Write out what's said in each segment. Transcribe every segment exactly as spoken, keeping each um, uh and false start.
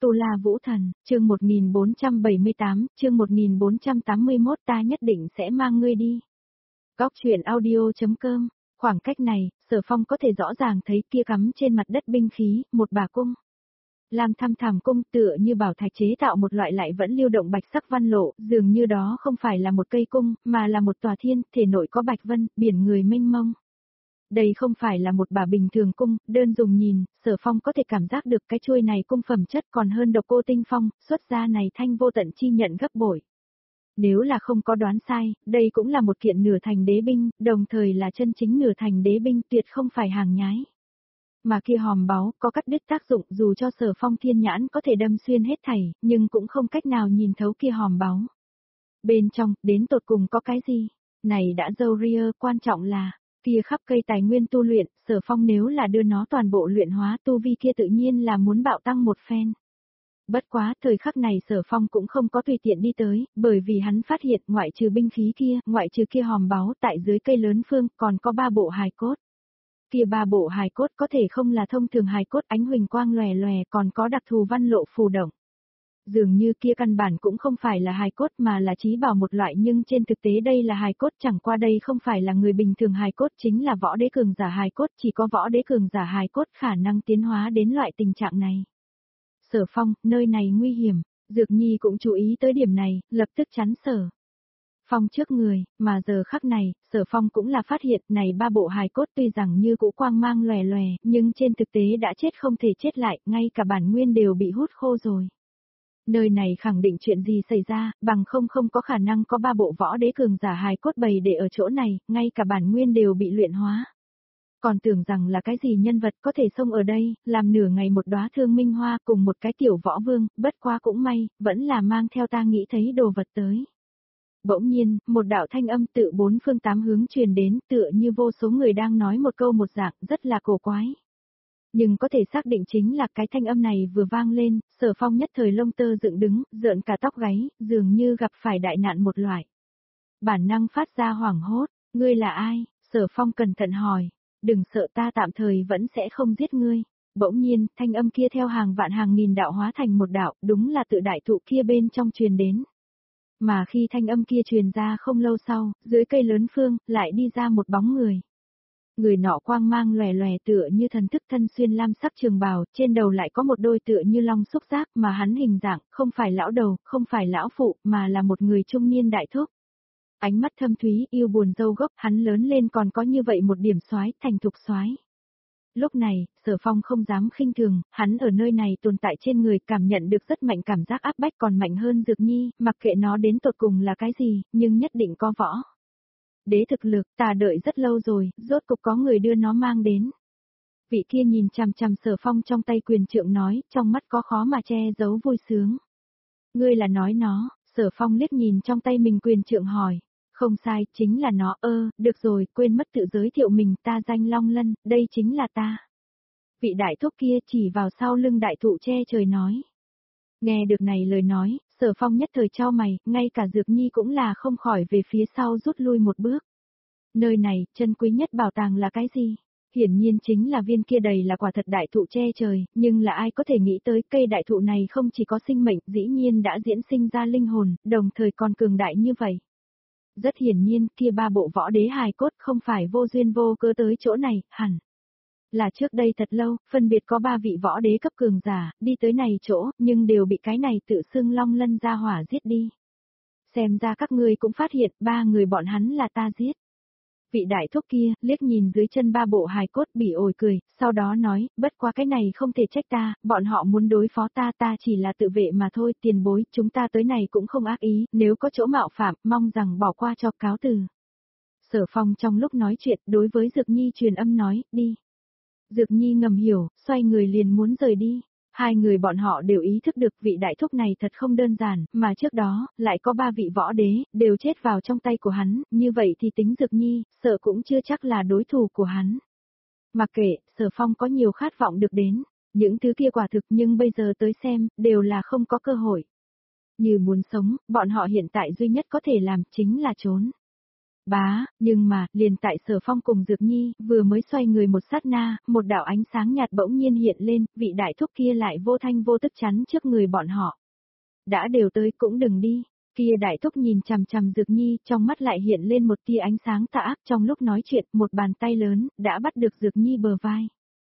Tu La Vũ Thần, chương một nghìn bốn trăm bảy mươi tám, chương một nghìn bốn trăm tám mươi mốt ta nhất định sẽ mang ngươi đi. Góc truyện audio.com, khoảng cách này, Sở Phong có thể rõ ràng thấy kia cắm trên mặt đất binh khí, một bà cung. Lam thăm thẳm cung tựa như bảo thạch chế tạo một loại lại vẫn lưu động bạch sắc văn lộ, dường như đó không phải là một cây cung, mà là một tòa thiên, thể nội có bạch vân, biển người mênh mông. Đây không phải là một bà bình thường cung, đơn dùng nhìn, Sở Phong có thể cảm giác được cái chuôi này cung phẩm chất còn hơn độc cô tinh phong, xuất ra này thanh vô tận chi nhận gấp bội. Nếu là không có đoán sai, đây cũng là một kiện nửa thành đế binh, đồng thời là chân chính nửa thành đế binh tuyệt không phải hàng nhái. Mà kia hòm báu, có cắt đứt tác dụng dù cho Sở Phong thiên nhãn có thể đâm xuyên hết thảy, nhưng cũng không cách nào nhìn thấu kia hòm báu. Bên trong, đến tột cùng có cái gì? Này đã dâu ria, quan trọng là, kia khắp cây tài nguyên tu luyện, Sở Phong nếu là đưa nó toàn bộ luyện hóa tu vi kia tự nhiên là muốn bạo tăng một phen. Bất quá, thời khắc này Sở Phong cũng không có tùy tiện đi tới, bởi vì hắn phát hiện ngoại trừ binh khí kia, ngoại trừ kia hòm báu tại dưới cây lớn phương, còn có ba bộ hài cốt. Kia ba bộ hài cốt có thể không là thông thường hài cốt ánh huỳnh quang lòe lòe, còn có đặc thù văn lộ phù động. Dường như kia căn bản cũng không phải là hài cốt mà là trí bảo một loại, nhưng trên thực tế đây là hài cốt, chẳng qua đây không phải là người bình thường hài cốt, chính là võ đế cường giả hài cốt, chỉ có võ đế cường giả hài cốt khả năng tiến hóa đến loại tình trạng này. Sở Phong, nơi này nguy hiểm, Dược Nhi cũng chú ý tới điểm này, lập tức chắn Sở Phong trước người, mà giờ khắc này, Sở Phong cũng là phát hiện này ba bộ hài cốt tuy rằng như cũ quang mang lòe lòe, nhưng trên thực tế đã chết không thể chết lại, ngay cả bản nguyên đều bị hút khô rồi. Nơi này khẳng định chuyện gì xảy ra, bằng không không có khả năng có ba bộ võ đế cường giả hài cốt bày để ở chỗ này, ngay cả bản nguyên đều bị luyện hóa. Còn tưởng rằng là cái gì nhân vật có thể xông ở đây, làm nửa ngày một đóa thương minh hoa cùng một cái tiểu võ vương, bất quá cũng may, vẫn là mang theo ta nghĩ thấy đồ vật tới. Bỗng nhiên, một đạo thanh âm tự bốn phương tám hướng truyền đến, tựa như vô số người đang nói một câu một dạng, rất là cổ quái. Nhưng có thể xác định chính là cái thanh âm này vừa vang lên, Sở Phong nhất thời lông tơ dựng đứng, rợn cả tóc gáy, dường như gặp phải đại nạn một loại. Bản năng phát ra hoảng hốt, ngươi là ai? Sở Phong cẩn thận hỏi, đừng sợ, ta tạm thời vẫn sẽ không giết ngươi. Bỗng nhiên, thanh âm kia theo hàng vạn hàng nghìn đạo hóa thành một đạo, đúng là tự đại thụ kia bên trong truyền đến. Mà khi thanh âm kia truyền ra không lâu sau, dưới cây lớn phương, lại đi ra một bóng người. Người nọ quang mang lòe lòe tựa như thần thức, thân xuyên lam sắc trường bào, trên đầu lại có một đôi tựa như long xúc giác, mà hắn hình dạng, không phải lão đầu, không phải lão phụ, mà là một người trung niên đại thúc. Ánh mắt thâm thúy, yêu buồn râu gốc, hắn lớn lên còn có như vậy một điểm soái, thành thục soái. Lúc này, Sở Phong không dám khinh thường, hắn ở nơi này tồn tại trên người, cảm nhận được rất mạnh cảm giác áp bách, còn mạnh hơn Dược Nhi, mặc kệ nó đến tột cùng là cái gì, nhưng nhất định có võ đế thực lực, ta đợi rất lâu rồi, rốt cục có người đưa nó mang đến. Vị kia nhìn chằm chằm Sở Phong trong tay quyền trượng nói, trong mắt có khó mà che giấu vui sướng. Ngươi là nói nó? Sở Phong liếc nhìn trong tay mình quyền trượng hỏi. Không sai, chính là nó. Ơ, được rồi, quên mất tự giới thiệu mình, ta danh Long Lân, đây chính là ta. Vị đại thúc kia chỉ vào sau lưng đại thụ che trời nói. Nghe được này lời nói, Sở Phong nhất thời chau mày, ngay cả Dược Nhi cũng là không khỏi về phía sau rút lui một bước. Nơi này, chân quý nhất bảo tàng là cái gì? Hiển nhiên chính là viên kia đầy là quả thật đại thụ che trời, nhưng là ai có thể nghĩ tới cây đại thụ này không chỉ có sinh mệnh, dĩ nhiên đã diễn sinh ra linh hồn, đồng thời còn cường đại như vậy. Rất hiển nhiên, kia ba bộ võ đế hài cốt không phải vô duyên vô cớ tới chỗ này, hẳn là trước đây thật lâu, phân biệt có ba vị võ đế cấp cường giả, đi tới này chỗ, nhưng đều bị cái này tự xưng Long Lân ra hỏa giết đi. Xem ra các ngươi cũng phát hiện, ba người bọn hắn là ta giết. Vị đại thúc kia, liếc nhìn dưới chân ba bộ hài cốt bỉ ổi cười, sau đó nói, bất quá cái này không thể trách ta, bọn họ muốn đối phó ta, ta chỉ là tự vệ mà thôi, tiền bối, chúng ta tới này cũng không ác ý, nếu có chỗ mạo phạm, mong rằng bỏ qua cho, cáo từ. Sở Phong trong lúc nói chuyện, đối với Dược Nhi truyền âm nói, đi. Dược Nhi ngầm hiểu, xoay người liền muốn rời đi. Hai người bọn họ đều ý thức được vị đại thúc này thật không đơn giản, mà trước đó, lại có ba vị võ đế, đều chết vào trong tay của hắn, như vậy thì tính Dược Nhi, sợ cũng chưa chắc là đối thủ của hắn. Mặc kệ, Sở Phong có nhiều khát vọng được đến, những thứ kia quả thực nhưng bây giờ tới xem, đều là không có cơ hội. Như muốn sống, bọn họ hiện tại duy nhất có thể làm chính là trốn. Bá, nhưng mà, liền tại Sở Phong cùng Dược Nhi, vừa mới xoay người một sát na, một đạo ánh sáng nhạt bỗng nhiên hiện lên, vị đại thúc kia lại vô thanh vô tức chắn trước người bọn họ. Đã đều tới cũng đừng đi, kia đại thúc nhìn chằm chằm Dược Nhi, trong mắt lại hiện lên một tia ánh sáng tà ác, trong lúc nói chuyện, một bàn tay lớn, đã bắt được Dược Nhi bờ vai.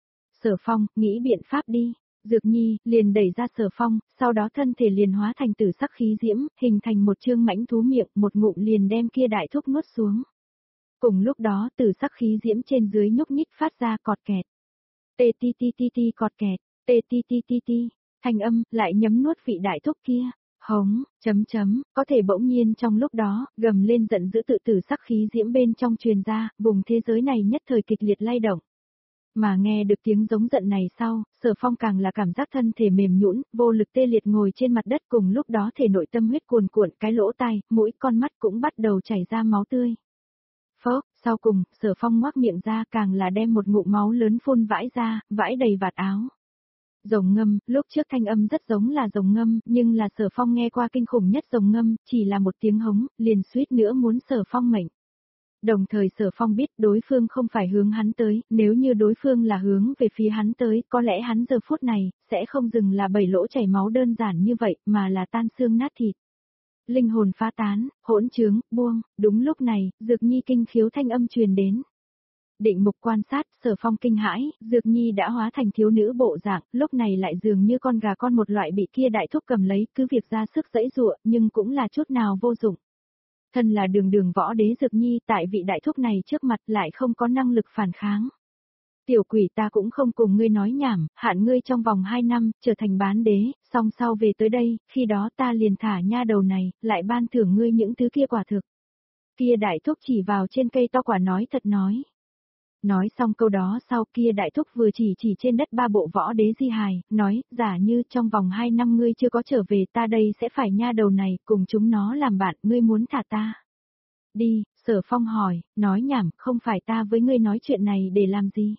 Sở Phong, nghĩ biện pháp đi. Dược Nhi, liền đẩy ra Sở Phong, sau đó thân thể liền hóa thành tử sắc khí diễm, hình thành một trương mãnh thú miệng, một ngụm liền đem kia đại thúc nuốt xuống. Cùng lúc đó, tử sắc khí diễm trên dưới nhúc nhích phát ra cọt kẹt. Tê ti ti ti ti cọt kẹt, tê ti ti ti ti, thanh âm, lại nhấm nuốt vị đại thúc kia. Hống, chấm chấm, có thể bỗng nhiên trong lúc đó, gầm lên giận dữ tự tử sắc khí diễm bên trong truyền ra, vùng thế giới này nhất thời kịch liệt lay động. Mà nghe được tiếng giống giận này sau, Sở Phong càng là cảm giác thân thể mềm nhũn, vô lực tê liệt ngồi trên mặt đất, cùng lúc đó thể nội tâm huyết cuồn cuộn, cái lỗ tai, mũi, con mắt cũng bắt đầu chảy ra máu tươi. Phốc, sau cùng, Sở Phong ngoác miệng ra, càng là đem một ngụm máu lớn phun vãi ra, vãi đầy vạt áo. Rồng ngâm, lúc trước thanh âm rất giống là rồng ngâm, nhưng là Sở Phong nghe qua kinh khủng nhất rồng ngâm, chỉ là một tiếng hống, liền suýt nữa muốn Sở Phong mệnh. Đồng thời Sở Phong biết đối phương không phải hướng hắn tới, nếu như đối phương là hướng về phía hắn tới, có lẽ hắn giờ phút này, sẽ không dừng là bảy lỗ chảy máu đơn giản như vậy, mà là tan xương nát thịt. Linh hồn phá tán, hỗn trướng, buông, đúng lúc này, Dược Nhi kinh khiếu thanh âm truyền đến. Định mục quan sát, Sở Phong kinh hãi, Dược Nhi đã hóa thành thiếu nữ bộ dạng, lúc này lại dường như con gà con một loại bị kia đại thúc cầm lấy, cứ việc ra sức giãy giụa, nhưng cũng là chút nào vô dụng. Thân là đường đường võ đế Dược Nhi tại vị đại thúc này trước mặt lại không có năng lực phản kháng. Tiểu quỷ ta cũng không cùng ngươi nói nhảm, hạn ngươi trong vòng hai năm, trở thành bán đế, song sau về tới đây, khi đó ta liền thả nha đầu này, lại ban thưởng ngươi những thứ kia quả thực. Kia đại thúc chỉ vào trên cây to quả nói thật nói. Nói xong câu đó sau kia đại thúc vừa chỉ chỉ trên đất ba bộ võ đế di hài, nói, giả như trong vòng hai năm ngươi chưa có trở về ta đây sẽ phải nha đầu này, cùng chúng nó làm bạn, ngươi muốn thả ta. Đi, Sở Phong hỏi, nói nhảm, không phải ta với ngươi nói chuyện này để làm gì?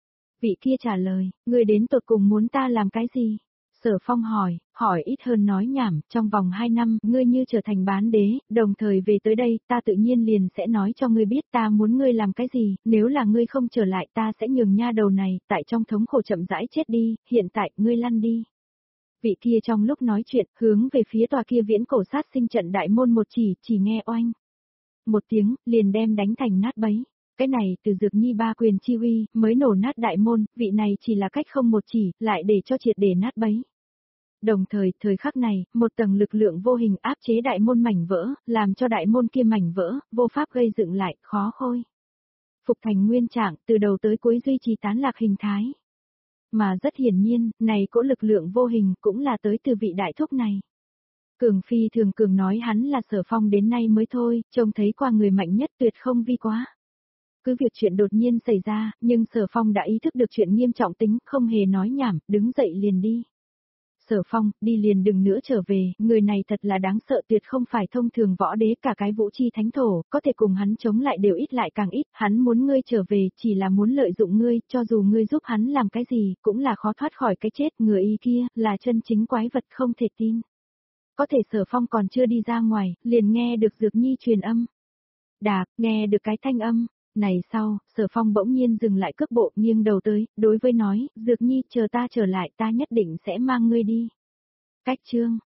Vị kia trả lời, ngươi đến tột cùng muốn ta làm cái gì? Sở Phong hỏi, hỏi ít hơn nói nhảm, trong vòng hai năm, ngươi như trở thành bán đế, đồng thời về tới đây, ta tự nhiên liền sẽ nói cho ngươi biết ta muốn ngươi làm cái gì, nếu là ngươi không trở lại ta sẽ nhường nha đầu này, tại trong thống khổ chậm rãi chết đi, hiện tại, ngươi lăn đi. Vị kia trong lúc nói chuyện, hướng về phía tòa kia viễn cổ sát sinh trận đại môn một chỉ, chỉ nghe oanh. Một tiếng, liền đem đánh thành nát bấy. Cái này từ Dược Nhi ba quyền chi uy, mới nổ nát đại môn, vị này chỉ là cách không một chỉ, lại để cho triệt để nát bấy. Đồng thời, thời khắc này, một tầng lực lượng vô hình áp chế đại môn mảnh vỡ, làm cho đại môn kia mảnh vỡ, vô pháp gây dựng lại, khó khôi. Phục thành nguyên trạng, từ đầu tới cuối duy trì tán lạc hình thái. Mà rất hiển nhiên, này cỗ lực lượng vô hình cũng là tới từ vị đại thúc này. Cường Phi thường cường nói hắn là Sở Phong đến nay mới thôi, trông thấy qua người mạnh nhất tuyệt không vi quá. Cứ việc chuyện đột nhiên xảy ra, nhưng Sở Phong đã ý thức được chuyện nghiêm trọng tính, không hề nói nhảm, đứng dậy liền đi. Sở Phong, đi liền đừng nữa trở về, người này thật là đáng sợ tuyệt không phải thông thường võ đế cả cái vũ chi thánh thổ, có thể cùng hắn chống lại đều ít lại càng ít, hắn muốn ngươi trở về, chỉ là muốn lợi dụng ngươi, cho dù ngươi giúp hắn làm cái gì, cũng là khó thoát khỏi cái chết, người y kia, là chân chính quái vật không thể tin. Có thể Sở Phong còn chưa đi ra ngoài, liền nghe được Dược Nhi truyền âm. Đạp, nghe được cái thanh âm. Này sau, Sở Phong bỗng nhiên dừng lại cước bộ nghiêng đầu tới, đối với nói, Dược Nhi chờ ta trở lại ta nhất định sẽ mang ngươi đi. Cách chương.